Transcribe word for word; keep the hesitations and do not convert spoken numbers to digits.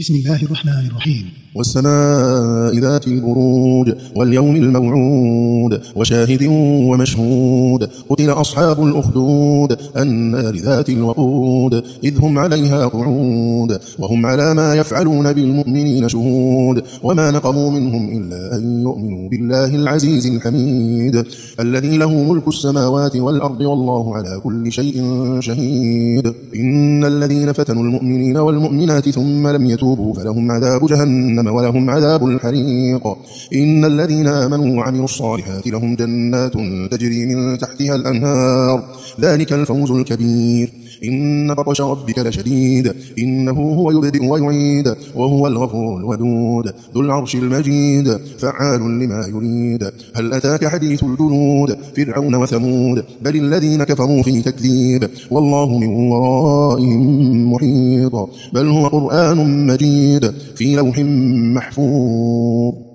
بسم الله الرحمن الرحيم. والسماء ذات البروج واليوم الموعود وشاهد ومشهود قتل أصحاب الأخدود النار ذات الوقود إذ هم عليها قعود وهم على ما يفعلون بالمؤمنين شهود وما نقموا منهم إلا أن يؤمنوا بالله العزيز الحميد الذي له ملك السماوات والأرض والله على كل شيء شهيد. إن الذين فتنوا المؤمنين والمؤمنات ثم لم يتوبوا فلهم عذاب جهنم ولهم عذاب الحريق. إن الذين آمنوا وعملوا الصالحات لهم جنات تجري من تحتها الأنهار ذلك الفوز الكبير. إن بطش ربك لشديد إنه هو يبدئ ويعيد وهو الغفور الودود ذو العرش المجيد فعال لما يريد. هل أتاك حديث الجنود فرعون وثمود بل الذين كفروا في تكذيب والله من ورائهم محيط بل هو قرآن مجيد في لوح محفوظ.